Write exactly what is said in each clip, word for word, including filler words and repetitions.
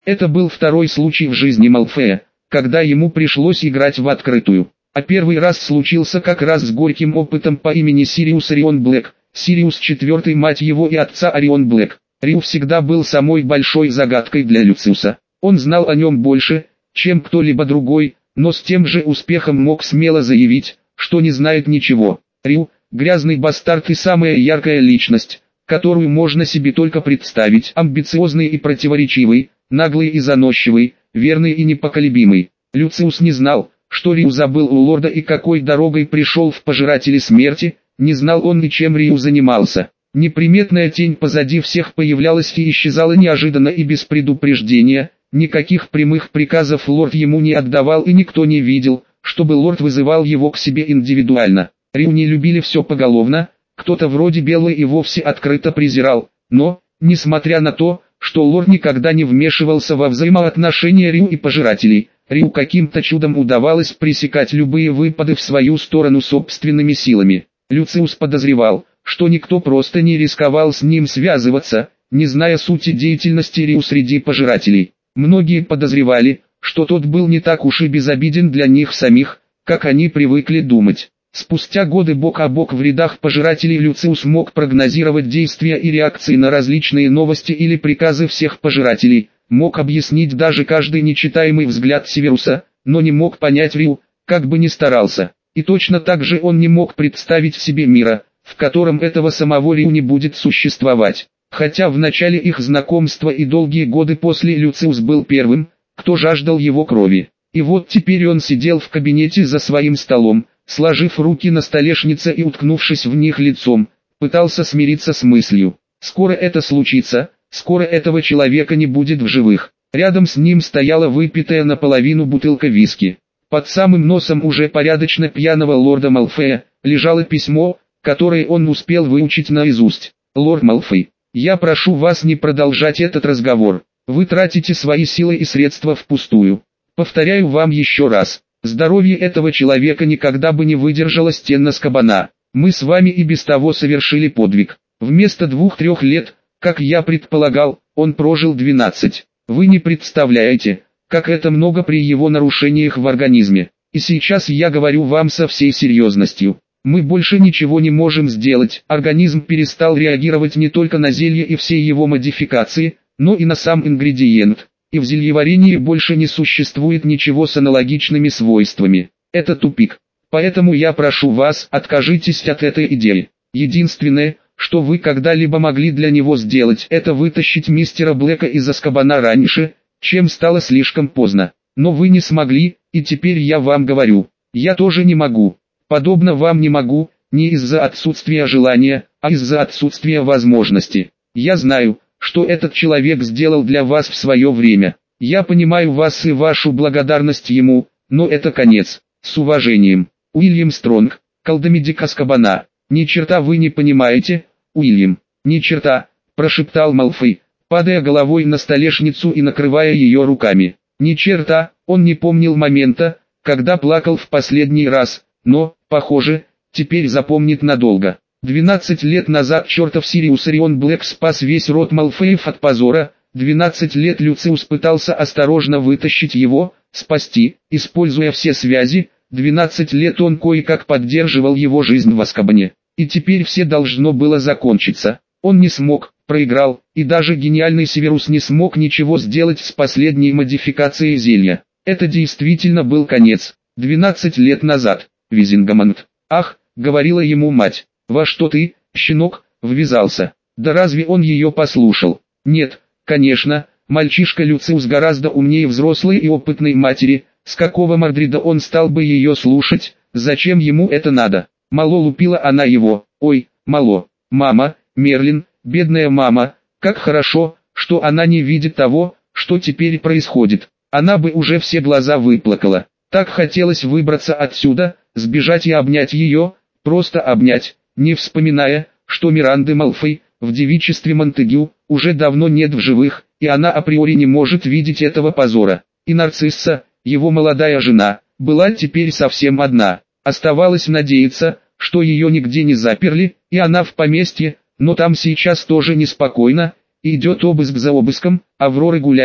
Это был второй случай в жизни Малфоя, когда ему пришлось играть в открытую. А первый раз случился как раз с горьким опытом по имени Сириус Орион Блэк, Сириус четвертый, мать его и отца Орион Блэк. Рю всегда был самой большой загадкой для Люциуса. Он знал о нем больше, чем кто-либо другой, но с тем же успехом мог смело заявить, что не знает ничего. Рю – грязный бастард и самая яркая личность, которую можно себе только представить. Амбициозный и противоречивый, наглый и заносчивый, верный и непоколебимый. Люциус не знал, что Рю забыл у лорда и какой дорогой пришел в Пожиратели Смерти, не знал он и чем Рю занимался. Неприметная тень позади всех появлялась и исчезала неожиданно и без предупреждения, никаких прямых приказов лорд ему не отдавал и никто не видел, чтобы лорд вызывал его к себе индивидуально. Рю не любили все поголовно, кто-то вроде Беллы и вовсе открыто презирал, но, несмотря на то, что лорд никогда не вмешивался во взаимоотношения Рю и Пожирателей, Рю каким-то чудом удавалось пресекать любые выпады в свою сторону собственными силами. Люциус подозревал, что никто просто не рисковал с ним связываться, не зная сути деятельности Рю среди Пожирателей. Многие подозревали, что тот был не так уж и безобиден для них самих, как они привыкли думать. Спустя годы бок о бок в рядах Пожирателей Люциус мог прогнозировать действия и реакции на различные новости или приказы всех Пожирателей, мог объяснить даже каждый нечитаемый взгляд Северуса, но не мог понять Рю, как бы ни старался. И точно так же он не мог представить себе мира, в котором этого самого Рю не будет существовать. Хотя в начале их знакомства и долгие годы после Люциус был первым, кто жаждал его крови. И вот теперь он сидел в кабинете за своим столом, сложив руки на столешнице и уткнувшись в них лицом, пытался смириться с мыслью. Скоро это случится, скоро этого человека не будет в живых. Рядом с ним стояла выпитая наполовину бутылка виски. Под самым носом уже порядочно пьяного лорда Малфоя лежало письмо, которое он успел выучить наизусть. «Лорд Малфой, я прошу вас не продолжать этот разговор. Вы тратите свои силы и средства впустую. Повторяю вам еще раз. Здоровье этого человека никогда бы не выдержало стен Азкабана. Мы с вами и без того совершили подвиг. Вместо двух-трех лет, как я предполагал, он прожил двенадцать. Вы не представляете, как это много при его нарушениях в организме. И сейчас я говорю вам со всей серьезностью. Мы больше ничего не можем сделать. Организм перестал реагировать не только на зелье и все его модификации, но и на сам ингредиент. И в зельеварении больше не существует ничего с аналогичными свойствами. Это тупик. Поэтому я прошу вас, откажитесь от этой идеи. Единственное, что вы когда-либо могли для него сделать, это вытащить мистера Блэка из Азкабана раньше, чем стало слишком поздно. Но вы не смогли, и теперь я вам говорю, я тоже не могу. Подобно вам не могу, не из-за отсутствия желания, а из-за отсутствия возможности. Я знаю, что этот человек сделал для вас в свое время. Я понимаю вас и вашу благодарность ему, но это конец. С уважением, Уильям Стронг, колдомедик Азкабана. Ни черта вы не понимаете, Уильям, ни черта, прошептал Малфой, падая головой на столешницу и накрывая ее руками. Ни черта, он не помнил момента, когда плакал в последний раз, но, похоже, теперь запомнит надолго. Двенадцать лет назад чертов Сириус Орион Блэк спас весь род Малфоев от позора. Двенадцать лет Люциус пытался осторожно вытащить его, спасти, используя все связи. Двенадцать лет он кое-как поддерживал его жизнь в Азкабане. И теперь все должно было закончиться. Он не смог, проиграл, и даже гениальный Северус не смог ничего сделать с последней модификацией зелья. Это действительно был конец. Двенадцать лет назад. Визингамонт. Ах, говорила ему мать. Во что ты, щенок, ввязался? Да разве он ее послушал? Нет, конечно, мальчишка Люциус гораздо умнее взрослой и опытной матери. С какого мордрида он стал бы ее слушать? Зачем ему это надо? Мало лупила она его. Ой, мало. Мама, Мерлин, бедная мама, как хорошо, что она не видит того, что теперь происходит. Она бы уже все глаза выплакала. Так хотелось выбраться отсюда, сбежать и обнять ее, просто обнять. Не вспоминая, что Миранды Малфой, в девичестве Монтегю, уже давно нет в живых, и она априори не может видеть этого позора. И Нарцисса, его молодая жена, была теперь совсем одна. Оставалось надеяться, что ее нигде не заперли, и она в поместье, но там сейчас тоже неспокойно, идет обыск за обыском, авроры гуляют,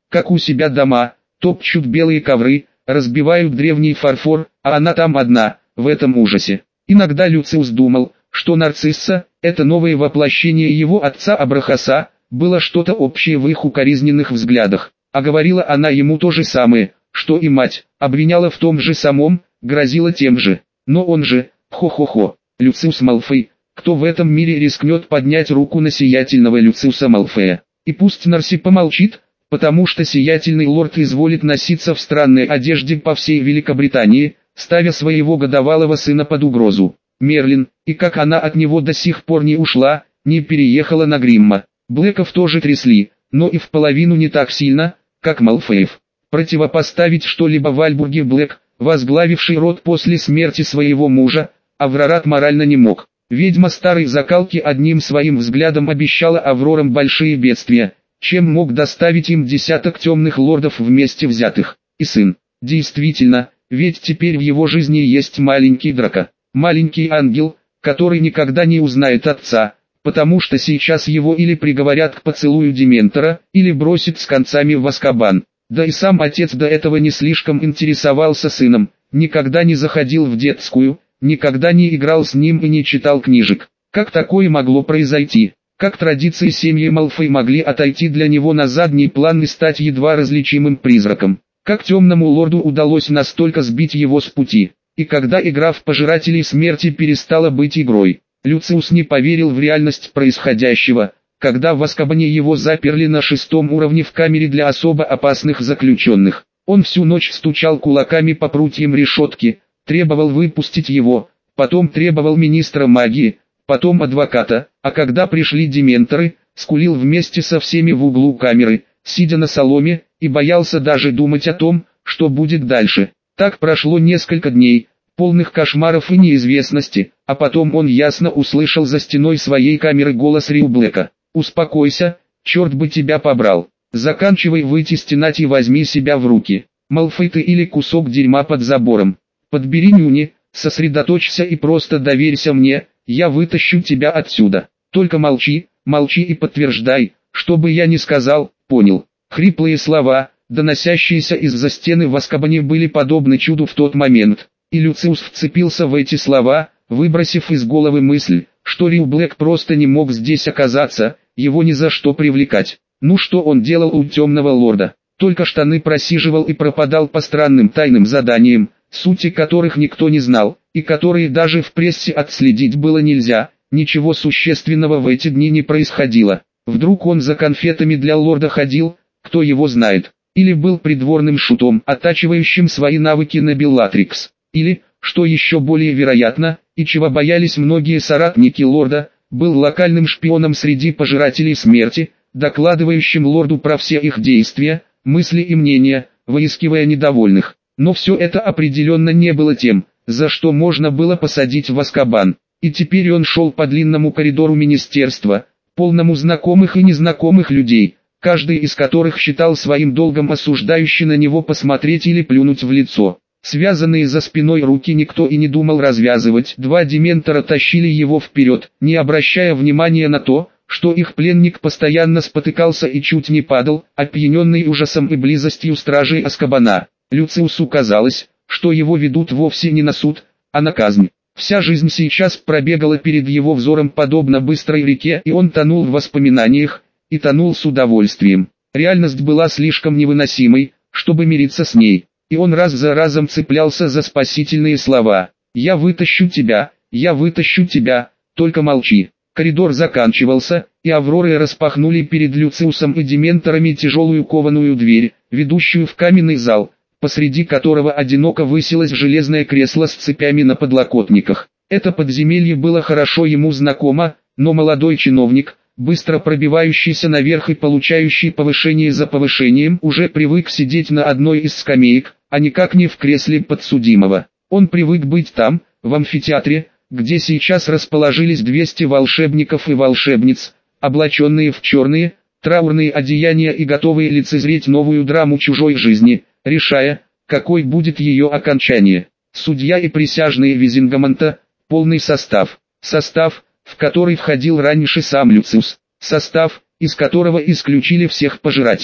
как у себя дома, топчут белые ковры, разбивают древний фарфор, а она там одна, в этом ужасе. Иногда Люциус думал, что Нарцисса, это новое воплощение его отца Абрахаса, было что-то общее в их укоризненных взглядах, а говорила она ему то же самое, что и мать, обвиняла в том же самом, грозила тем же. Но он же, хо-хо-хо, Люциус Малфой, кто в этом мире рискнет поднять руку на сиятельного Люциуса Малфоя? И пусть Нарси помолчит, потому что сиятельный лорд изволит носиться в странной одежде по всей Великобритании, ставя своего годовалого сына под угрозу. Мерлин, и как она от него до сих пор не ушла, не переехала на Гримма. Блэков тоже трясли, но и в половину не так сильно, как Малфоев. Противопоставить что-либо Вальбурге Блэк, возглавивший род после смерти своего мужа, Аврорат морально не мог. Ведьма старой закалки одним своим взглядом обещала Аврорам большие бедствия, чем мог доставить им десяток темных лордов вместе взятых. И сын. Действительно, ведь теперь в его жизни есть маленький Драко. Маленький ангел, который никогда не узнает отца, потому что сейчас его или приговорят к поцелую Дементора, или бросят с концами в Азкабан. Да и сам отец до этого не слишком интересовался сыном, никогда не заходил в детскую, никогда не играл с ним и не читал книжек. Как такое могло произойти? Как традиции семьи Малфой могли отойти для него на задний план и стать едва различимым призраком? Как темному лорду удалось настолько сбить его с пути? И когда игра в Пожирателей Смерти перестала быть игрой, Люциус не поверил в реальность происходящего, когда в Азкабане его заперли на шестом уровне в камере для особо опасных заключенных. Он всю ночь стучал кулаками по прутьям решетки, требовал выпустить его, потом требовал министра магии, потом адвоката, а когда пришли дементоры, скулил вместе со всеми в углу камеры, сидя на соломе, и боялся даже думать о том, что будет дальше. Так прошло несколько дней, полных кошмаров и неизвестности, а потом он ясно услышал за стеной своей камеры голос Риу Блэка. «Успокойся, черт бы тебя побрал. Заканчивай выйти стенать и возьми себя в руки. Малфой ты или кусок дерьма под забором. Подбери нюни, сосредоточься и просто доверься мне, я вытащу тебя отсюда. Только молчи, молчи и подтверждай, что бы я ни сказал, понял?» Хриплые слова, доносящиеся из-за стены в Азкабане, были подобны чуду в тот момент, и Люциус вцепился в эти слова, выбросив из головы мысль, что Риу Блэк просто не мог здесь оказаться, его ни за что привлекать. Ну что он делал у темного лорда? Только штаны просиживал и пропадал по странным тайным заданиям, сути которых никто не знал, и которые даже в прессе отследить было нельзя. Ничего существенного в эти дни не происходило. Вдруг он за конфетами для лорда ходил, кто его знает, или был придворным шутом, оттачивающим свои навыки на Беллатрикс, или, что еще более вероятно, и чего боялись многие соратники лорда, был локальным шпионом среди Пожирателей Смерти, докладывающим лорду про все их действия, мысли и мнения, выискивая недовольных. Но все это определенно не было тем, за что можно было посадить в Азкабан. И теперь он шел по длинному коридору министерства, полному знакомых и незнакомых людей, каждый из которых считал своим долгом осуждающе на него посмотреть или плюнуть в лицо. Связанные за спиной руки никто и не думал развязывать. Два дементора тащили его вперед, не обращая внимания на то, что их пленник постоянно спотыкался и чуть не падал, опьяненный ужасом и близостью стражей Азкабана. Люциусу казалось, что его ведут вовсе не на суд, а на казнь. Вся жизнь сейчас пробегала перед его взором подобно быстрой реке, и он тонул в воспоминаниях, и тонул с удовольствием. Реальность была слишком невыносимой, чтобы мириться с ней, и он раз за разом цеплялся за спасительные слова. «Я вытащу тебя, я вытащу тебя, только молчи». Коридор заканчивался, и Авроры распахнули перед Люциусом и дементорами тяжелую кованую дверь, ведущую в каменный зал, посреди которого одиноко высилось железное кресло с цепями на подлокотниках. Это подземелье было хорошо ему знакомо, но молодой чиновник, быстро пробивающийся наверх и получающий повышение за повышением, уже привык сидеть на одной из скамеек, а никак не в кресле подсудимого. Он привык быть там, в амфитеатре, где сейчас расположились двести волшебников и волшебниц, облаченные в черные, траурные одеяния и готовые лицезреть новую драму чужой жизни, решая, какой будет ее окончание. Судья и присяжные Визингамонта, полный состав, состав, в который входил раньше сам Люциус, состав, из которого исключили всех пожирателей,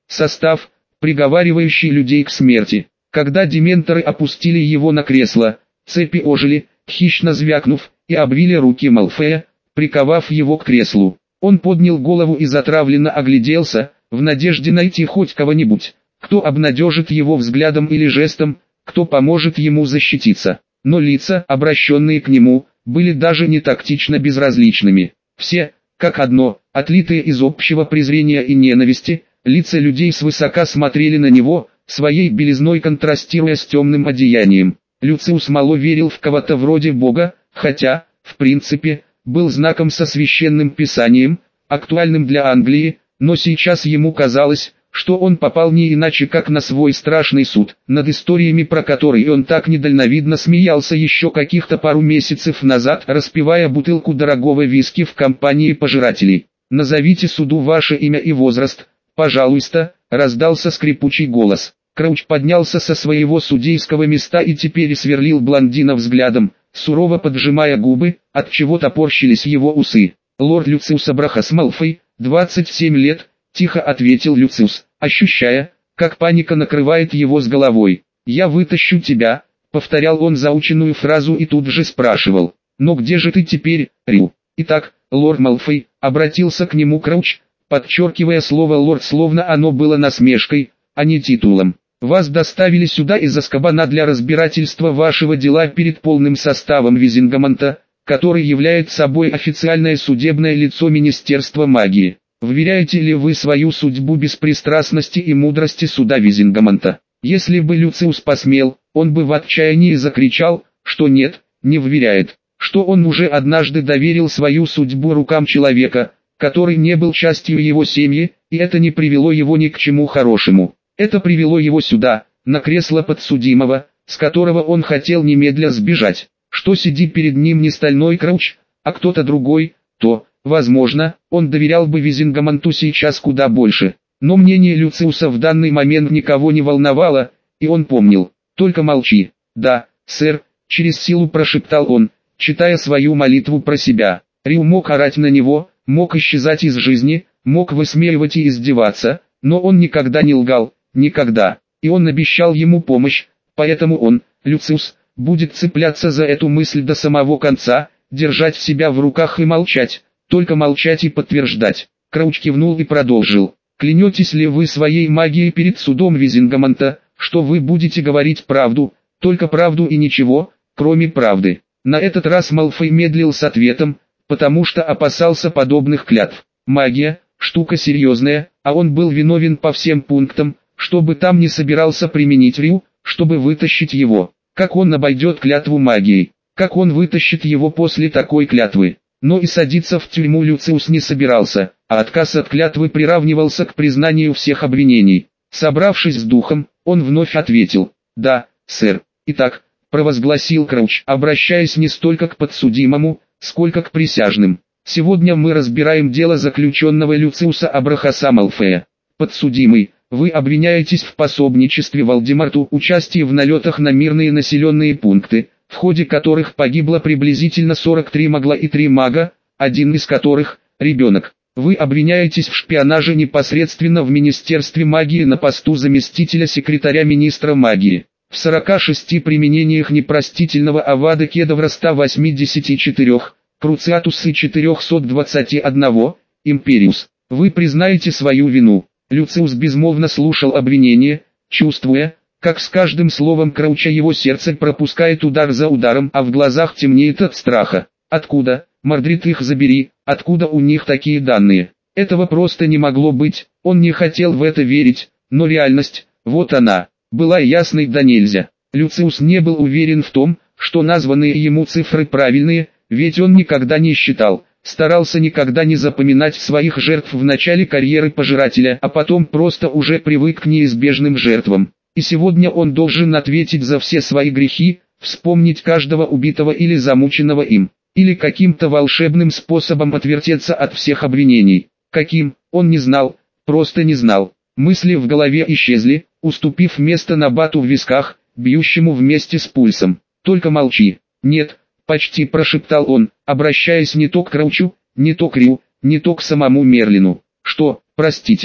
Состав, приговаривающий людей к смерти. Когда дементоры опустили его на кресло, цепи ожили, хищно звякнув, и обвили руки Малфоя, приковав его к креслу. Он поднял голову и затравленно огляделся, в надежде найти хоть кого-нибудь, кто обнадежит его взглядом или жестом, кто поможет ему защититься. Но лица, обращенные к нему, были даже не тактично безразличными. Все, как одно, отлитые из общего презрения и ненависти, лица людей свысока смотрели на него, своей белизной контрастируя с темным одеянием. Люциус мало верил в кого-то вроде Бога, хотя, в принципе, был знаком со священным писанием, актуальным для Англии, но сейчас ему казалось, что он попал не иначе как на свой страшный суд, над историями про которые он так недальновидно смеялся еще каких-то пару месяцев назад, распивая бутылку дорогого виски в компании пожирателей. «Назовите суду ваше имя и возраст, пожалуйста», — раздался скрипучий голос. Крауч поднялся со своего судейского места и теперь сверлил блондина взглядом, сурово поджимая губы, отчего топорщились его усы. «Лорд Люциус Абрахас Малфой, двадцать семь лет», — тихо ответил Люциус, ощущая, как паника накрывает его с головой. «Я вытащу тебя», — повторял он заученную фразу и тут же спрашивал. «Но где же ты теперь, Рю?» «Итак, лорд Малфой», — обратился к нему Крауч, подчеркивая слово «лорд», словно оно было насмешкой, а не титулом. «Вас доставили сюда из Азкабана для разбирательства вашего дела перед полным составом Визингамонта, который является собой официальное судебное лицо Министерства магии. Вверяете ли вы свою судьбу беспристрастности и мудрости суда Визингамонта?» Если бы Люциус посмел, он бы в отчаянии закричал, что нет, не вверяет, что он уже однажды доверил свою судьбу рукам человека, который не был частью его семьи, и это не привело его ни к чему хорошему. Это привело его сюда, на кресло подсудимого, с которого он хотел немедля сбежать. Что сиди перед ним не стальной Крауч, а кто-то другой, то, возможно, он доверял бы Визингамонту сейчас куда больше. Но мнение Люциуса в данный момент никого не волновало, и он помнил. «Только молчи». «Да, сэр», — через силу прошептал он, читая свою молитву про себя. Рю мог орать на него, мог исчезать из жизни, мог высмеивать и издеваться, но он никогда не лгал, никогда. И он обещал ему помощь, поэтому он, Люциус, будет цепляться за эту мысль до самого конца, держать себя в руках и молчать, только молчать и подтверждать. Крауч кивнул и продолжил. «Клянетесь ли вы своей магией перед судом Визингамонта, что вы будете говорить правду, только правду и ничего, кроме правды?» На этот раз Малфой медлил с ответом, потому что опасался подобных клятв. Магия – штука серьезная, а он был виновен по всем пунктам, чтобы там не собирался применить Рю, чтобы вытащить его. Как он обойдет клятву магией? Как он вытащит его после такой клятвы? Но и садиться в тюрьму Люциус не собирался, а отказ от клятвы приравнивался к признанию всех обвинений. Собравшись с духом, он вновь ответил: «Да, сэр». «Итак», — провозгласил Крауч, обращаясь не столько к подсудимому, сколько к присяжным. «Сегодня мы разбираем дело заключенного Люциуса Абрахаса Малфоя. Подсудимый, вы обвиняетесь в пособничестве Волдеморту, участии в налетах на мирные населенные пункты, в ходе которых погибло приблизительно сорок три магла и три мага, один из которых – ребенок. Вы обвиняетесь в шпионаже непосредственно в Министерстве магии на посту заместителя секретаря министра магии. В сорока шести применениях непростительного авада кедавра ста восьмидесяти четырёх, круциатусы четырёхсот двадцати одного, империус. Вы признаете свою вину». Люциус безмолвно слушал обвинение, чувствуя, как с каждым словом Крауча его сердце пропускает удар за ударом, а в глазах темнеет от страха. Откуда, Мордрид, их забери, откуда у них такие данные? Этого просто не могло быть, он не хотел в это верить, но реальность, вот она, была ясной да нельзя. Люциус не был уверен в том, что названные ему цифры правильные, ведь он никогда не считал, старался никогда не запоминать своих жертв в начале карьеры пожирателя, а потом просто уже привык к неизбежным жертвам. И сегодня он должен ответить за все свои грехи, вспомнить каждого убитого или замученного им, или каким-то волшебным способом отвертеться от всех обвинений. Каким, он не знал, просто не знал. Мысли в голове исчезли, уступив место набату в висках, бьющему вместе с пульсом. «Только молчи». «Нет», — почти прошептал он, обращаясь не то к Краучу, не то к Рю, не то к самому Мерлину. «Что, простите?»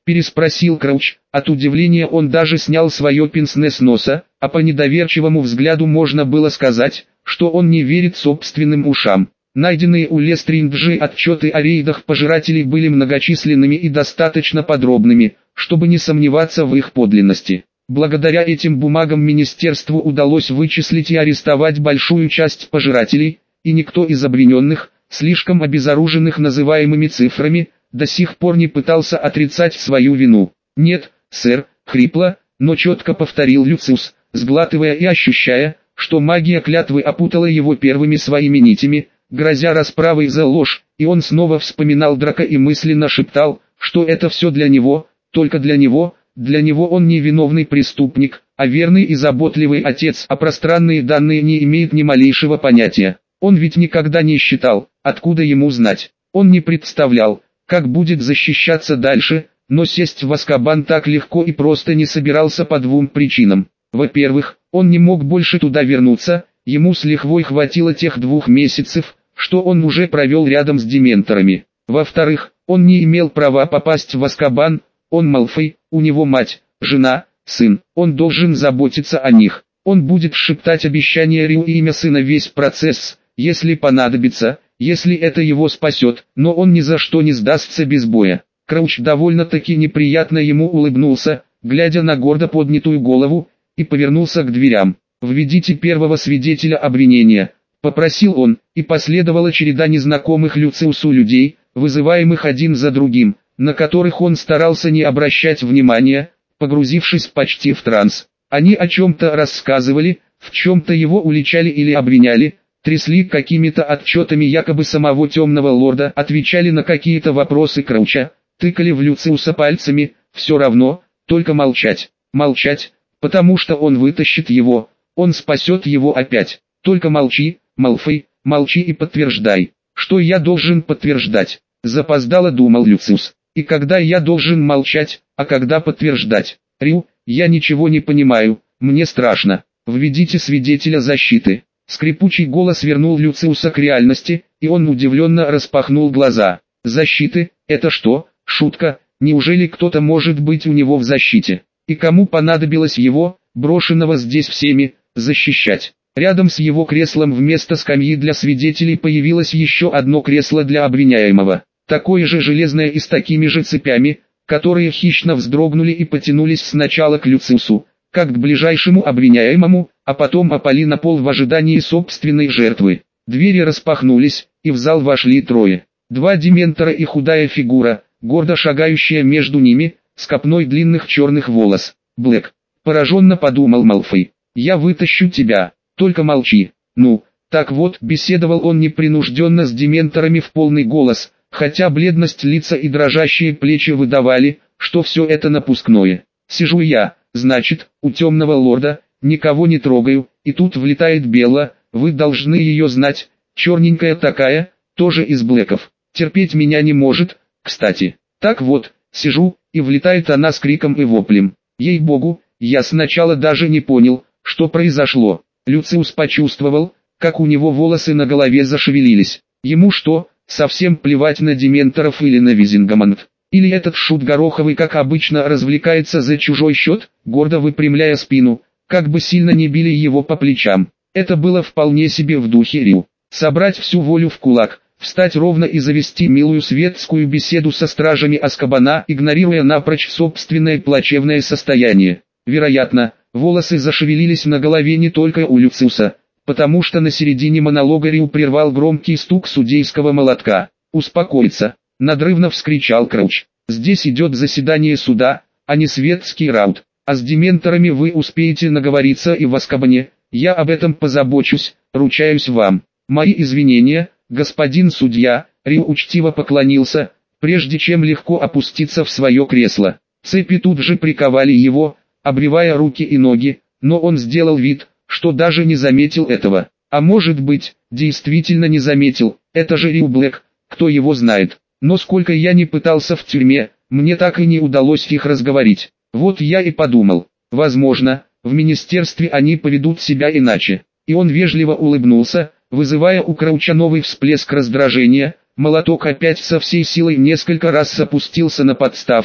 переспросил Крауч. От удивления он даже снял свое пенсне с носа, а по недоверчивому взгляду можно было сказать, что он не верит собственным ушам. Найденные у Лестринджи отчеты о рейдах пожирателей были многочисленными и достаточно подробными, чтобы не сомневаться в их подлинности. Благодаря этим бумагам министерству удалось вычислить и арестовать большую часть пожирателей, и никто из обвиненных, слишком обезоруженных называемыми цифрами, до сих пор не пытался отрицать свою вину. «Нет, сэр», — хрипло, но четко повторил Люциус, сглатывая и ощущая, что магия клятвы опутала его первыми своими нитями, грозя расправой за ложь, и он снова вспоминал Драка и мысленно шептал, что это все для него, только для него. Для него он не виновный преступник, а верный и заботливый отец, а пространные данные не имеют ни малейшего понятия. Он ведь никогда не считал, откуда ему знать. Он не представлял, как будет защищаться дальше, но сесть в Азкабан так легко и просто не собирался по двум причинам. Во-первых, он не мог больше туда вернуться, ему с лихвой хватило тех двух месяцев, что он уже провел рядом с дементорами. Во-вторых, он не имел права попасть в Азкабан. Он Малфой, у него мать, жена, сын, он должен заботиться о них. Он будет шептать обещания Рю и имя сына весь процесс, если понадобится, если это его спасет, но он ни за что не сдастся без боя. Крауч довольно-таки неприятно ему улыбнулся, глядя на гордо поднятую голову, и повернулся к дверям. «Введите первого свидетеля обвинения», — попросил он, и последовала череда незнакомых Люциусу людей, вызываемых один за другим, на которых он старался не обращать внимания, погрузившись почти в транс. Они о чем-то рассказывали, в чем-то его уличали или обвиняли, трясли какими-то отчетами якобы самого темного лорда, отвечали на какие-то вопросы Крауча, тыкали в Люциуса пальцами, все равно, только молчать, молчать, потому что он вытащит его, он спасет его опять. Только молчи, Малфой, молчи и подтверждай. Что я должен подтверждать? Запоздало думал Люциус. И когда я должен молчать, а когда подтверждать? Рю, я ничего не понимаю, мне страшно. Введите свидетеля защиты. Скрипучий голос вернул Люциуса к реальности, и он удивленно распахнул глаза. Защиты, это что, шутка, неужели кто-то может быть у него в защите? И кому понадобилось его, брошенного здесь всеми, защищать? Рядом с его креслом вместо скамьи для свидетелей появилось еще одно кресло для обвиняемого. Такое же железное и с такими же цепями, которые хищно вздрогнули и потянулись сначала к Люциусу, как к ближайшему обвиняемому, а потом опали на пол в ожидании собственной жертвы. Двери распахнулись, и в зал вошли трое. Два дементора и худая фигура, гордо шагающая между ними, с копной длинных черных волос. «Блэк», — пораженно подумал Малфой, — «я вытащу тебя, только молчи». «Ну, так вот», — беседовал он непринужденно с дементорами в полный голос, хотя бледность лица и дрожащие плечи выдавали, что все это напускное. «Сижу я, значит, у темного лорда, никого не трогаю, и тут влетает Белла, вы должны ее знать, черненькая такая, тоже из Блэков, терпеть меня не может, кстати. Так вот, сижу, и влетает она с криком и воплем. Ей-богу, я сначала даже не понял, что произошло». Люциус почувствовал, как у него волосы на голове зашевелились. Ему что, совсем плевать на дементоров или на Визингамонт? Или этот шут Гороховый, как обычно, развлекается за чужой счет, гордо выпрямляя спину, как бы сильно не били его по плечам? Это было вполне себе в духе Рю. Собрать всю волю в кулак, встать ровно и завести милую светскую беседу со стражами Азкабана, игнорируя напрочь собственное плачевное состояние. Вероятно, волосы зашевелились на голове не только у Люциуса, потому что на середине монолога Рю прервал громкий стук судейского молотка. «Успокоиться!» — надрывно вскричал Крауч. «Здесь идет заседание суда, а не светский раут. А с дементорами вы успеете наговориться и в Азкабане, я об этом позабочусь, ручаюсь вам. Мои извинения, господин судья». Рю учтиво поклонился, прежде чем легко опуститься в свое кресло. Цепи тут же приковали его, обревая руки и ноги, но он сделал вид, что даже не заметил этого. А может быть, действительно не заметил, это же Рю Блэк, кто его знает. Но сколько я не пытался в тюрьме, мне так и не удалось их разговорить. Вот я и подумал, возможно, в министерстве они поведут себя иначе. И он вежливо улыбнулся, вызывая у Крауча новый всплеск раздражения. Молоток опять со всей силой несколько раз опустился на подставку,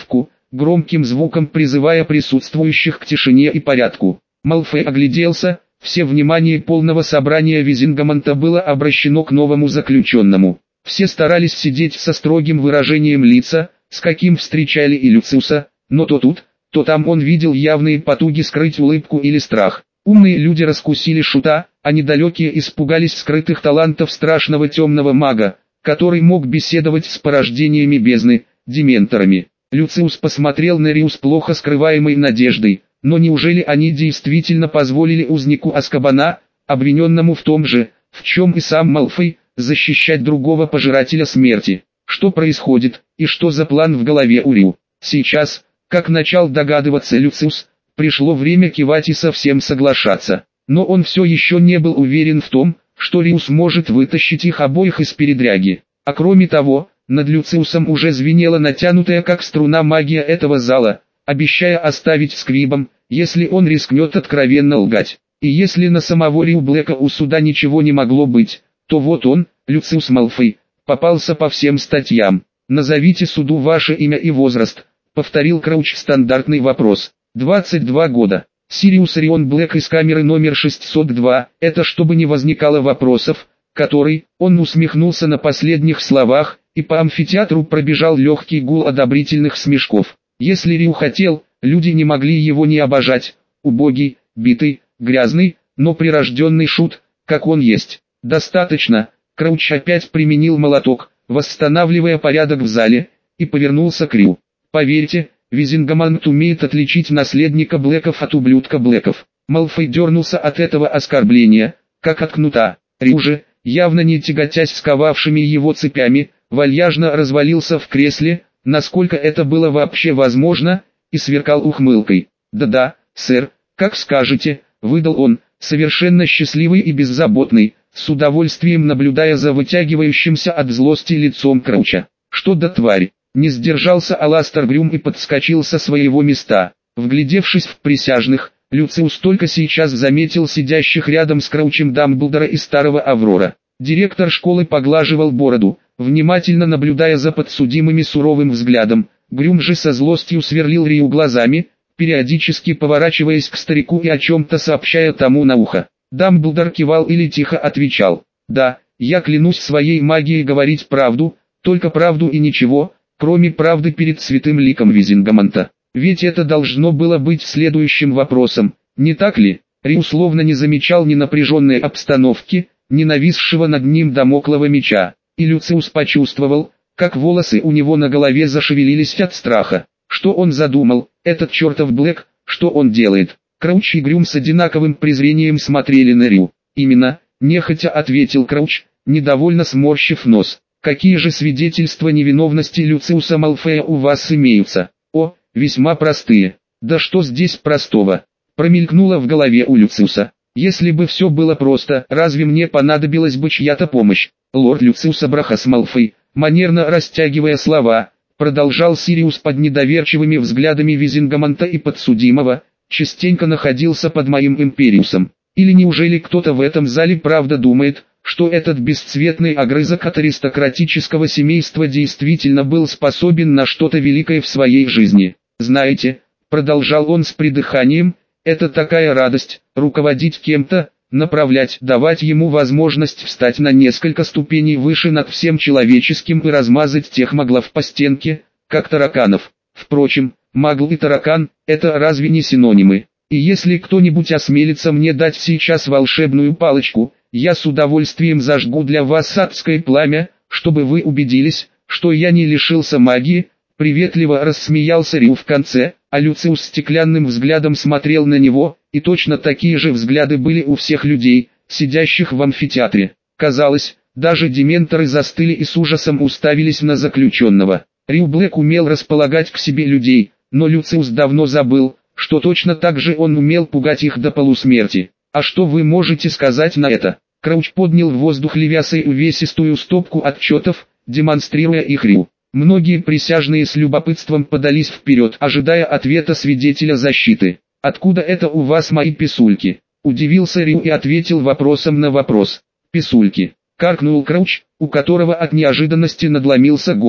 громким звуком призывая присутствующих к тишине и порядку. Малфой огляделся, все внимание полного собрания Визингамонта было обращено к новому заключенному. Все старались сидеть со строгим выражением лица, с каким встречали и Люциуса, но то тут, то там он видел явные потуги скрыть улыбку или страх. Умные люди раскусили шута, а недалекие испугались скрытых талантов страшного темного мага, который мог беседовать с порождениями бездны, дементорами. Люциус посмотрел на Риу с плохо скрываемой надеждой, но неужели они действительно позволили узнику Азкабана, обвиненному в том же, в чем и сам Малфой, защищать другого пожирателя смерти? Что происходит, и что за план в голове у Риу? Сейчас, как начал догадываться Люциус, пришло время кивать и совсем соглашаться. Но он все еще не был уверен в том, что Риу сможет вытащить их обоих из передряги. А кроме того, над Люциусом уже звенела натянутая как струна магия этого зала, обещая оставить сквибом, если он рискнет откровенно лгать. И если на самого Риу Блэка у суда ничего не могло быть, то вот он, Люциус Малфой, попался по всем статьям. «Назовите суду ваше имя и возраст», — повторил Крауч стандартный вопрос. «двадцать два года. Сириус Орион Блэк из камеры номер шестьсот два, это чтобы не возникало вопросов, который, он усмехнулся на последних словах, и по амфитеатру пробежал легкий гул одобрительных смешков. Если Риу хотел, люди не могли его не обожать. Убогий, битый, грязный, но прирожденный шут, как он есть. Достаточно. Крауч опять применил молоток, восстанавливая порядок в зале, и повернулся к Риу. Поверьте, Визингамонт умеет отличить наследника Блэков от ублюдка Блэков. Малфой дернулся от этого оскорбления, как от кнута. Риу же, явно не тяготясь сковавшими его цепями, вальяжно развалился в кресле, насколько это было вообще возможно, и сверкал ухмылкой. «Да-да, сэр, как скажете», — выдал он, совершенно счастливый и беззаботный, с удовольствием наблюдая за вытягивающимся от злости лицом Крауча. «Что да тварь!» Не сдержался Аластер Грюм и подскочил со своего места. Вглядевшись в присяжных, Люциус только сейчас заметил сидящих рядом с Краучем Дамблдора и старого Аврора. Директор школы поглаживал бороду, внимательно наблюдая за подсудимыми суровым взглядом. Грюм же со злостью сверлил Риу глазами, периодически поворачиваясь к старику и о чем-то сообщая тому на ухо. Дамблдор кивал или тихо отвечал: «Да, я клянусь своей магией говорить правду, только правду и ничего, кроме правды перед святым ликом Визингамонта. Ведь это должно было быть следующим вопросом, не так ли?» Риу словно не замечал ни напряженной обстановки, ни нависшего над ним дамоклого меча, и Люциус почувствовал, как волосы у него на голове зашевелились от страха. Что он задумал, этот чертов Блэк, что он делает? Крауч и Грюм с одинаковым презрением смотрели на Риу. «Именно», — нехотя ответил Крауч, недовольно сморщив нос. «Какие же свидетельства невиновности Люциуса Малфоя у вас имеются?» «О, весьма простые». «Да что здесь простого?» Промелькнуло в голове у Люциуса. «Если бы все было просто, разве мне понадобилась бы чья-то помощь?» Лорд Люциус Абрахас Малфой, манерно растягивая слова, продолжал Сириус под недоверчивыми взглядами Визингамонта и подсудимого, частенько находился под моим империусом. Или неужели кто-то в этом зале правда думает, что этот бесцветный огрызок от аристократического семейства действительно был способен на что-то великое в своей жизни? «Знаете», — продолжал он с придыханием, — «это такая радость, руководить кем-то, направлять, давать ему возможность встать на несколько ступеней выше над всем человеческим и размазать тех маглов по стенке, как тараканов. Впрочем, магл и таракан — это разве не синонимы? И если кто-нибудь осмелится мне дать сейчас волшебную палочку, я с удовольствием зажгу для вас адское пламя, чтобы вы убедились, что я не лишился магии». Приветливо рассмеялся Риу в конце, а Люциус стеклянным взглядом смотрел на него, и точно такие же взгляды были у всех людей, сидящих в амфитеатре. Казалось, даже дементоры застыли и с ужасом уставились на заключенного. Риу Блэк умел располагать к себе людей, но Люциус давно забыл, что точно так же он умел пугать их до полусмерти. «А что вы можете сказать на это?» Крауч поднял в воздух левясой увесистую стопку отчетов, демонстрируя их Риу. Многие присяжные с любопытством подались вперед, ожидая ответа свидетеля защиты. «Откуда это у вас мои писульки?» Удивился Риу и ответил вопросом на вопрос. «Писульки», — каркнул Крауч, у которого от неожиданности надломился голос.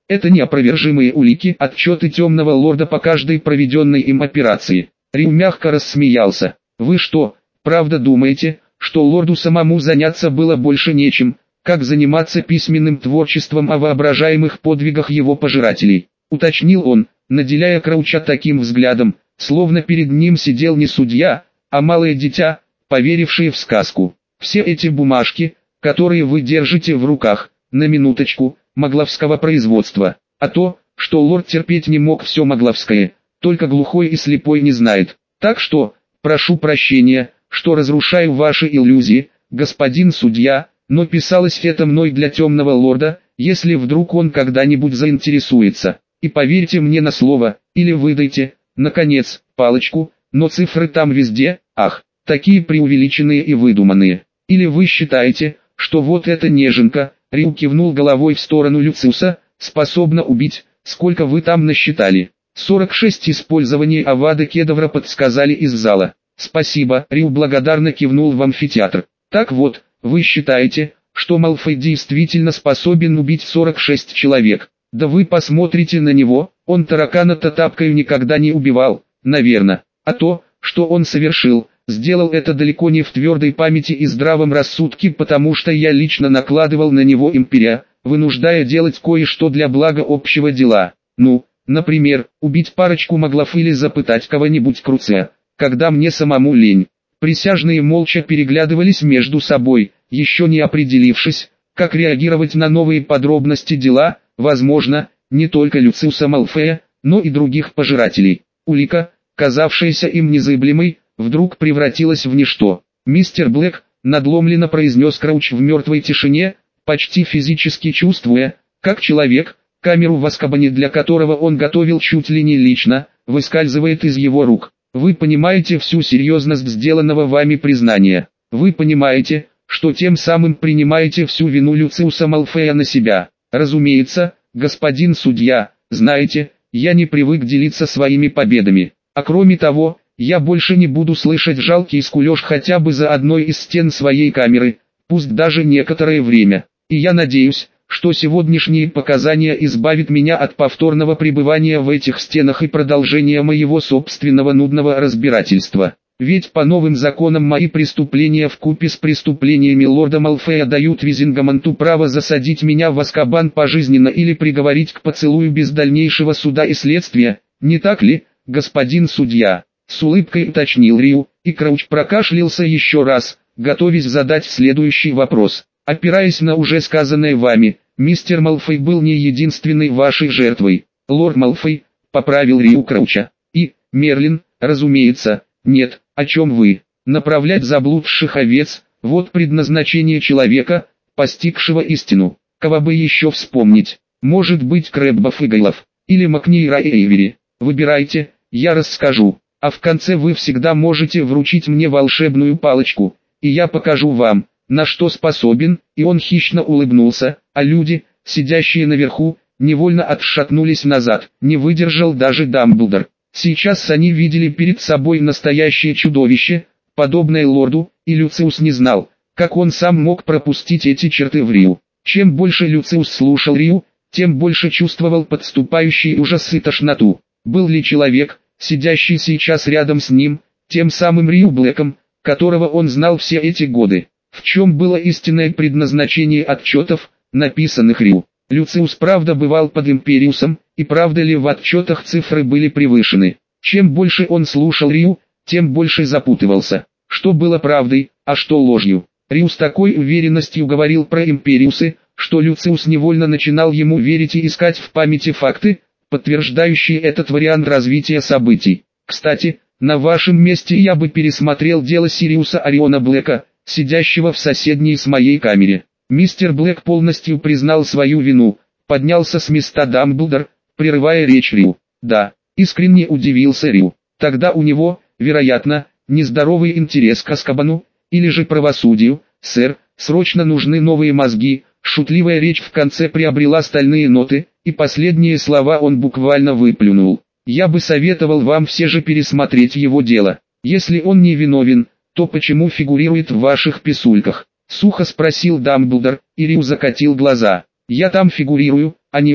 Это неопровержимые улики, отчеты Темного Лорда по каждой проведенной им операции. Рю мягко рассмеялся. Вы что, правда думаете, что лорду самому заняться было больше нечем, как заниматься письменным творчеством о воображаемых подвигах его пожирателей? Уточнил он, наделяя Крауча таким взглядом, словно перед ним сидел не судья, а малое дитя, поверившее в сказку. Все эти бумажки, которые вы держите в руках, на минуточку, магловского производства. А то, что лорд терпеть не мог все магловское, только глухой и слепой не знает. Так что, прошу прощения, что разрушаю ваши иллюзии, господин судья, но писалось это мной для Темного Лорда, если вдруг он когда-нибудь заинтересуется. И поверьте мне на слово, или выдайте, наконец, палочку, но цифры там везде, ах, такие преувеличенные и выдуманные. Или вы считаете, что вот эта неженка, Рю кивнул головой в сторону Люциуса, способна убить, сколько вы там насчитали? сорок шесть использований Авада Кедавра подсказали из зала. Спасибо, Рю благодарно кивнул в амфитеатр. Так вот, вы считаете, что Малфой действительно способен убить сорок шесть человек? Да вы посмотрите на него, он таракана-то тапкою никогда не убивал, наверное. А то, что он совершил, сделал это далеко не в твердой памяти и здравом рассудке, потому что я лично накладывал на него империя, вынуждая делать кое-что для блага общего дела. Ну, например, убить парочку маглов или запытать кого-нибудь круце, когда мне самому лень. Присяжные молча переглядывались между собой, еще не определившись, как реагировать на новые подробности дела, возможно, не только Люциуса Малфоя, но и других пожирателей. Улика, казавшаяся им незыблемой, вдруг превратилась в ничто. «Мистер Блэк», надломленно произнес Крауч в мертвой тишине, почти физически чувствуя, как человек, камеру в Азкабане для которого он готовил чуть ли не лично, выскальзывает из его рук. Вы понимаете всю серьезность сделанного вами признания. Вы понимаете, что тем самым принимаете всю вину Люциуса Малфоя на себя. Разумеется, господин судья, знаете, я не привык делиться своими победами. А кроме того, я больше не буду слышать жалкий скулёж хотя бы за одной из стен своей камеры, пусть даже некоторое время. И я надеюсь, что сегодняшние показания избавят меня от повторного пребывания в этих стенах и продолжения моего собственного нудного разбирательства. Ведь по новым законам мои преступления вкупе с преступлениями лорда Малфоя дают Визингамонту право засадить меня в Азкабан пожизненно или приговорить к поцелую без дальнейшего суда и следствия, не так ли, господин судья? С улыбкой уточнил Рю, и Крауч прокашлялся еще раз, готовясь задать следующий вопрос. Опираясь на уже сказанное вами, мистер Малфой был не единственной вашей жертвой. Лорд Малфой, поправил Рю Крауча. И, Мерлин, разумеется, нет, о чем вы? Направлять заблудших овец, вот предназначение человека, постигшего истину. Кого бы еще вспомнить? Может быть Крэббов и Гайлов, или Макнейра и Эйвери. Выбирайте, я расскажу. А в конце вы всегда можете вручить мне волшебную палочку, и я покажу вам, на что способен, и он хищно улыбнулся, а люди, сидящие наверху, невольно отшатнулись назад, не выдержал даже Дамблдор. Сейчас они видели перед собой настоящее чудовище, подобное лорду, и Люциус не знал, как он сам мог пропустить эти черты в Рю. Чем больше Люциус слушал Рю, тем больше чувствовал подступающий ужас и тошноту. Был ли человек, сидящий сейчас рядом с ним, тем самым Рю Блэком, которого он знал все эти годы? В чем было истинное предназначение отчетов, написанных Рю? Люциус правда бывал под Империусом, и правда ли в отчетах цифры были превышены? Чем больше он слушал Рю, тем больше запутывался. Что было правдой, а что ложью? Рю с такой уверенностью говорил про Империусы, что Люциус невольно начинал ему верить и искать в памяти факты, подтверждающие этот вариант развития событий. Кстати, на вашем месте я бы пересмотрел дело Сириуса Ориона Блэка, сидящего в соседней с моей камере. Мистер Блэк полностью признал свою вину, поднялся с места Дамблдор, прерывая речь Рю. Да, искренне удивился Рю. Тогда у него, вероятно, нездоровый интерес к Азкабану, или же правосудию. Сэр, срочно нужны новые мозги. Шутливая речь в конце приобрела стальные ноты, и последние слова он буквально выплюнул. Я бы советовал вам все же пересмотреть его дело. Если он не виновен, то почему фигурирует в ваших писульках? Сухо спросил Дамблдор, и Рю закатил глаза. Я там фигурирую, а не он.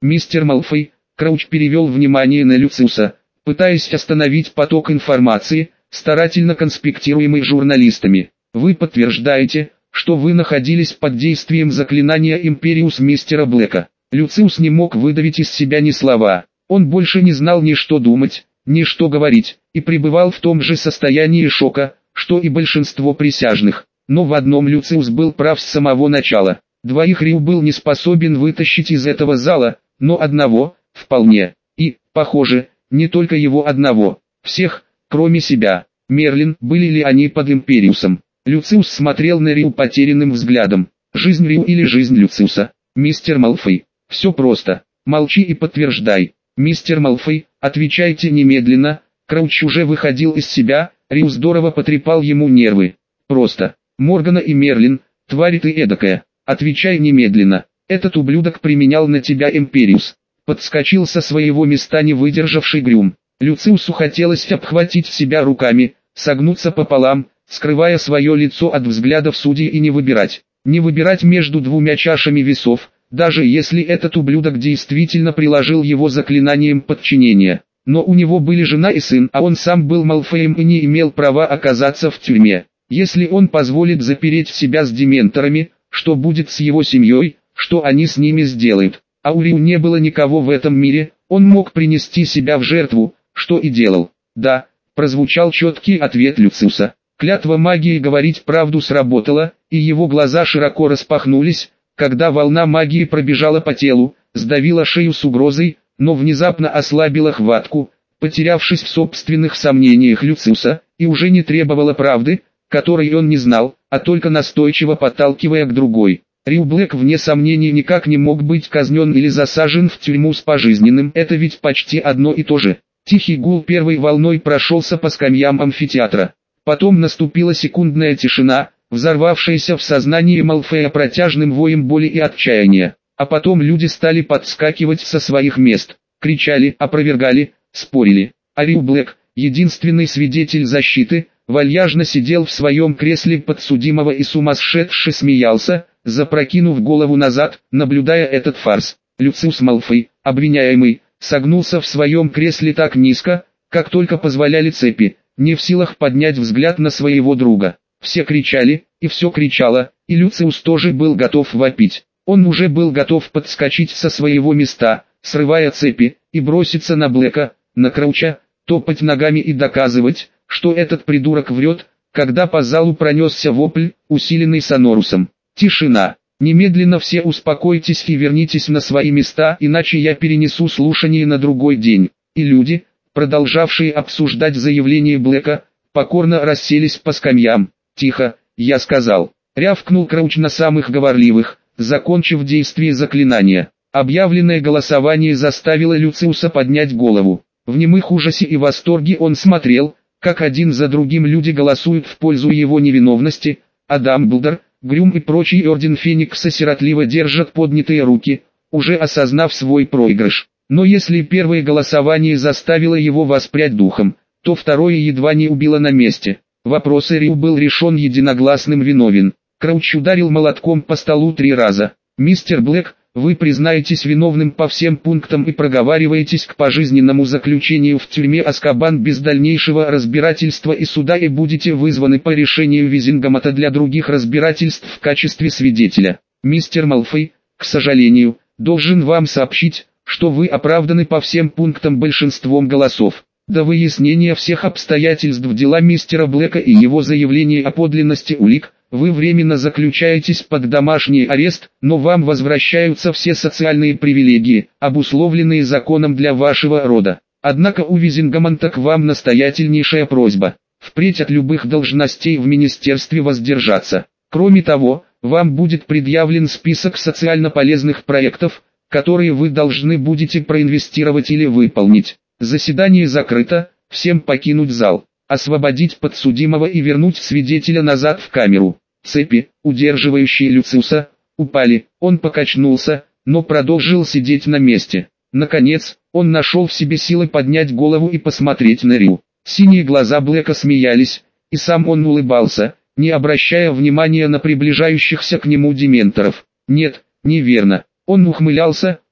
Мистер Малфой, Крауч перевел внимание на Люциуса, пытаясь остановить поток информации, старательно конспектируемый журналистами. Вы подтверждаете, что вы находились под действием заклинания Империус мистера Блэка. Люциус не мог выдавить из себя ни слова. Он больше не знал ни что думать, ни что говорить, и пребывал в том же состоянии шока, что и большинство присяжных. Но в одном Люциус был прав с самого начала. Двоих Рю был не способен вытащить из этого зала, но одного – вполне. И, похоже, не только его одного. Всех, кроме себя. Мерлин, были ли они под Империусом? Люциус смотрел на Рю потерянным взглядом. Жизнь Рю или жизнь Люциуса? Мистер Малфой. Все просто. Молчи и подтверждай. Мистер Малфой, отвечайте немедленно. Крауч уже выходил из себя, Рю здорово потрепал ему нервы. Просто. Моргана и Мерлин, тварь ты эдакая. Отвечай немедленно. Этот ублюдок применял на тебя Империус. Подскочил со своего места не выдержавший Грюм. Люциусу хотелось обхватить себя руками, согнуться пополам, скрывая свое лицо от взглядов судей и не выбирать. Не выбирать между двумя чашами весов, даже если этот ублюдок действительно приложил его заклинанием подчинения. Но у него были жена и сын, а он сам был Малфоем и не имел права оказаться в тюрьме. Если он позволит запереть себя с дементорами, что будет с его семьей, что они с ними сделают? А у Рю не было никого в этом мире, он мог принести себя в жертву, что и делал. Да, прозвучал четкий ответ Люциуса. Клятва магии говорить правду сработала, и его глаза широко распахнулись, когда волна магии пробежала по телу, сдавила шею с угрозой, но внезапно ослабила хватку, потерявшись в собственных сомнениях Люциуса, и уже не требовала правды, которой он не знал, а только настойчиво подталкивая к другой. Рю Блэк вне сомнений никак не мог быть казнен или засажен в тюрьму с пожизненным, это ведь почти одно и то же. Тихий гул первой волной прошелся по скамьям амфитеатра. Потом наступила секундная тишина, взорвавшаяся в сознании Малфоя протяжным воем боли и отчаяния. А потом люди стали подскакивать со своих мест, кричали, опровергали, спорили. А Рю Блэк, единственный свидетель защиты, вальяжно сидел в своем кресле подсудимого и сумасшедше смеялся, запрокинув голову назад, наблюдая этот фарс. Люциус Малфой, обвиняемый, согнулся в своем кресле так низко, как только позволяли цепи, не в силах поднять взгляд на своего друга. Все кричали, и все кричало, и Люциус тоже был готов вопить. Он уже был готов подскочить со своего места, срывая цепи, и броситься на Блэка, на Крауча, топать ногами и доказывать, что этот придурок врет, когда по залу пронесся вопль, усиленный сонорусом. Тишина. Немедленно все успокойтесь и вернитесь на свои места, иначе я перенесу слушание на другой день. И люди, продолжавшие обсуждать заявление Блэка, покорно расселись по скамьям. Тихо, я сказал. Рявкнул Крауч на самых говорливых, закончив действие заклинания. Объявленное голосование заставило Люциуса поднять голову. В немых ужасе и восторге он смотрел, как один за другим люди голосуют в пользу его невиновности, а Дамблдор, Грюм и прочий Орден Феникса сиротливо держат поднятые руки, уже осознав свой проигрыш. Но если первое голосование заставило его воспрять духом, то второе едва не убило на месте. Вопрос Рю был решен единогласным виновен. Крауч ударил молотком по столу три раза. «Мистер Блэк, вы признаетесь виновным по всем пунктам и проговариваетесь к пожизненному заключению в тюрьме Азкабан без дальнейшего разбирательства и суда и будете вызваны по решению Визингамата для других разбирательств в качестве свидетеля. Мистер Малфой, к сожалению, должен вам сообщить, что вы оправданы по всем пунктам большинством голосов. До выяснения всех обстоятельств дела мистера Блэка и его заявления о подлинности улик, вы временно заключаетесь под домашний арест, но вам возвращаются все социальные привилегии, обусловленные законом для вашего рода. Однако у Визингамата к вам настоятельнейшая просьба, впредь от любых должностей в министерстве воздержаться. Кроме того, вам будет предъявлен список социально полезных проектов, которые вы должны будете проинвестировать или выполнить. Заседание закрыто, всем покинуть зал, освободить подсудимого и вернуть свидетеля назад в камеру. Цепи, удерживающие Люциуса, упали, он покачнулся, но продолжил сидеть на месте. Наконец, он нашел в себе силы поднять голову и посмотреть на Рю. Синие глаза Блэка смеялись, и сам он улыбался, не обращая внимания на приближающихся к нему дементоров. Нет, неверно. Он ухмылялся,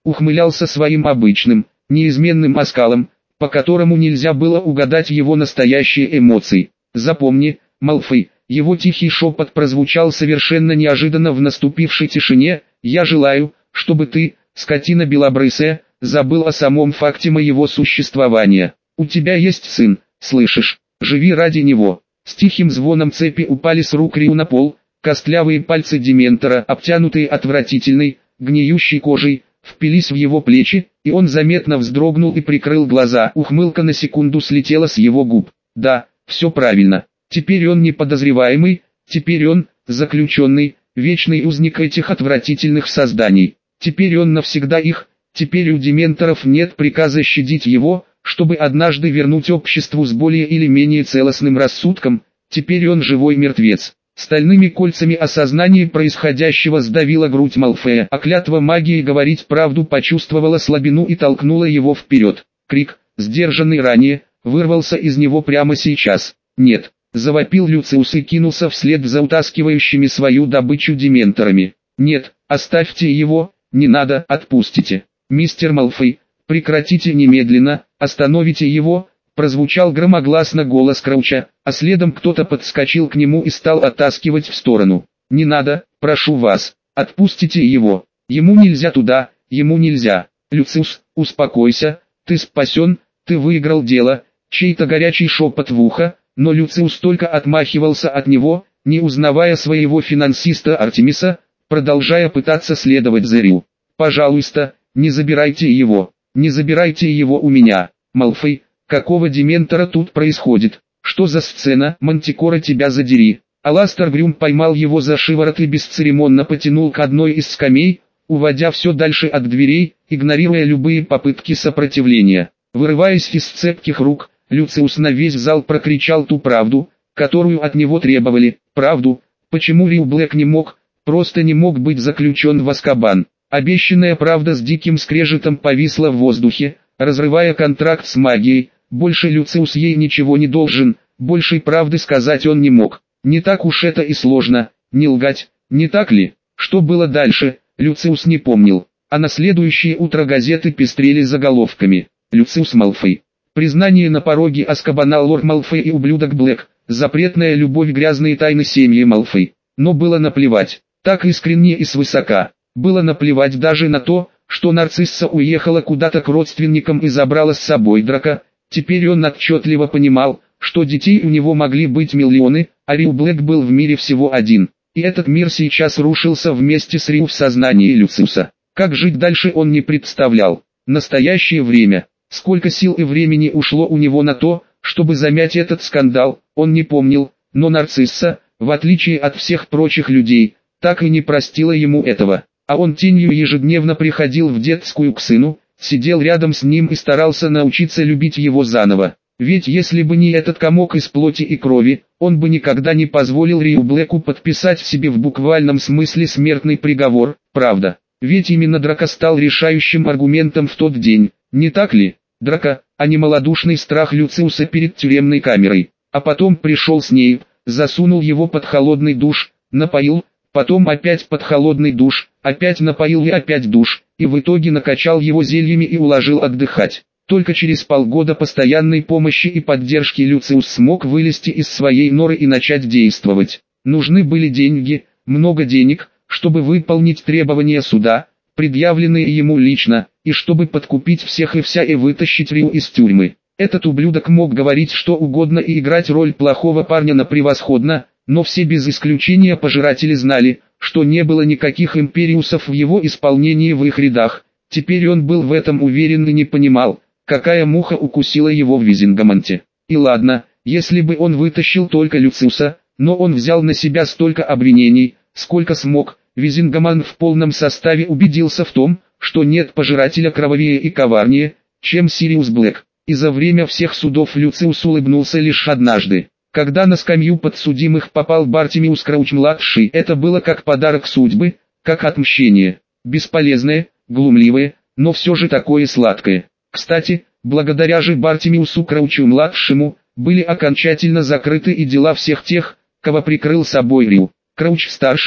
ухмылялся своим обычным, неизменным оскалом, по которому нельзя было угадать его настоящие эмоции. «Запомни, Малфой», его тихий шепот прозвучал совершенно неожиданно в наступившей тишине, «я желаю, чтобы ты, скотина белобрысая, забыл о самом факте моего существования. У тебя есть сын, слышишь? Живи ради него». С тихим звоном цепи упали с рук Риу на пол, костлявые пальцы Дементора, обтянутые отвратительной, гниющей кожей, впились в его плечи, и он заметно вздрогнул и прикрыл глаза. Ухмылка на секунду слетела с его губ. Да, все правильно. Теперь он не подозреваемый, теперь он, заключенный, вечный узник этих отвратительных созданий. Теперь он навсегда их, теперь у Дементоров нет приказа щадить его, чтобы однажды вернуть обществу с более или менее целостным рассудком, теперь он живой мертвец. Стальными кольцами осознание происходящего сдавило грудь Малфоя, а клятва магии говорить правду почувствовала слабину и толкнула его вперед. Крик, сдержанный ранее, вырвался из него прямо сейчас. «Нет!» — завопил Люциус и кинулся вслед за утаскивающими свою добычу дементорами. «Нет, оставьте его, не надо, отпустите! Мистер Малфой, прекратите немедленно, остановите его!» Прозвучал громогласно голос Крауча, а следом кто-то подскочил к нему и стал оттаскивать в сторону. «Не надо, прошу вас, отпустите его, ему нельзя туда, ему нельзя. Люциус, успокойся, ты спасен, ты выиграл дело», чей-то горячий шепот в ухо, но Люциус только отмахивался от него, не узнавая своего финансиста Артемиса, продолжая пытаться следовать за Рю. «Пожалуйста, не забирайте его, не забирайте его у меня, Малфой. Какого дементора тут происходит? Что за сцена? Мантикора, тебя задери!» Аластер Грюм поймал его за шиворот и бесцеремонно потянул к одной из скамей, уводя все дальше от дверей, игнорируя любые попытки сопротивления. Вырываясь из цепких рук, Люциус на весь зал прокричал ту правду, которую от него требовали. Правду, почему Риу Блэк не мог, просто не мог быть заключен в Азкабан. Обещанная правда с диким скрежетом повисла в воздухе, разрывая контракт с магией. Больше Люциус ей ничего не должен, большей правды сказать он не мог. Не так уж это и сложно, не лгать, не так ли? Что было дальше, Люциус не помнил, а на следующее утро газеты пестрели заголовками. Люциус Малфой. Признание на пороге Азкабана, лорд Малфой и ублюдок Блэк, запретная любовь, грязные тайны семьи Малфой. Но было наплевать, так искренне и свысока. Было наплевать даже на то, что Нарцисса уехала куда-то к родственникам и забрала с собой Драка. Теперь он отчетливо понимал, что детей у него могли быть миллионы, а Риу Блэк был в мире всего один. И этот мир сейчас рушился вместе с Риу в сознании Люциуса. Как жить дальше он не представлял. Настоящее время. Сколько сил и времени ушло у него на то, чтобы замять этот скандал, он не помнил, но Нарцисса, в отличие от всех прочих людей, так и не простила ему этого. А он тенью ежедневно приходил в детскую к сыну, сидел рядом с ним и старался научиться любить его заново. Ведь если бы не этот комок из плоти и крови, он бы никогда не позволил Риу Блэку подписать себе в буквальном смысле смертный приговор, правда. Ведь именно Драко стал решающим аргументом в тот день, не так ли? Драко, а не малодушный страх Люциуса перед тюремной камерой. А потом пришел с ней, засунул его под холодный душ, напоил, потом опять под холодный душ, опять напоил и опять душ, и в итоге накачал его зельями и уложил отдыхать. Только через полгода постоянной помощи и поддержки Люциус смог вылезти из своей норы и начать действовать. Нужны были деньги, много денег, чтобы выполнить требования суда, предъявленные ему лично, и чтобы подкупить всех и вся и вытащить Риу из тюрьмы. Этот ублюдок мог говорить что угодно и играть роль плохого парня на превосходно, но все без исключения пожиратели знали, что не было никаких империусов в его исполнении в их рядах. Теперь он был в этом уверен и не понимал, какая муха укусила его в Визингамонте. И ладно, если бы он вытащил только Люциуса, но он взял на себя столько обвинений, сколько смог. Визингаман в полном составе убедился в том, что нет пожирателя кровавее и коварнее, чем Сириус Блэк. И за время всех судов Люциус улыбнулся лишь однажды. Когда на скамью подсудимых попал Бартимиус Крауч-младший, это было как подарок судьбы, как отмщение. Бесполезное, глумливое, но все же такое сладкое. Кстати, благодаря же Бартимиусу Краучу-младшему, были окончательно закрыты и дела всех тех, кого прикрыл собой Риу. Крауч-старший,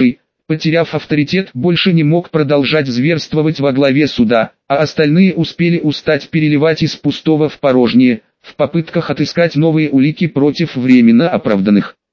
потеряв авторитет, больше не мог продолжать зверствовать во главе суда, а остальные успели устать переливать из пустого в порожнее, в попытках отыскать новые улики против временно оправданных.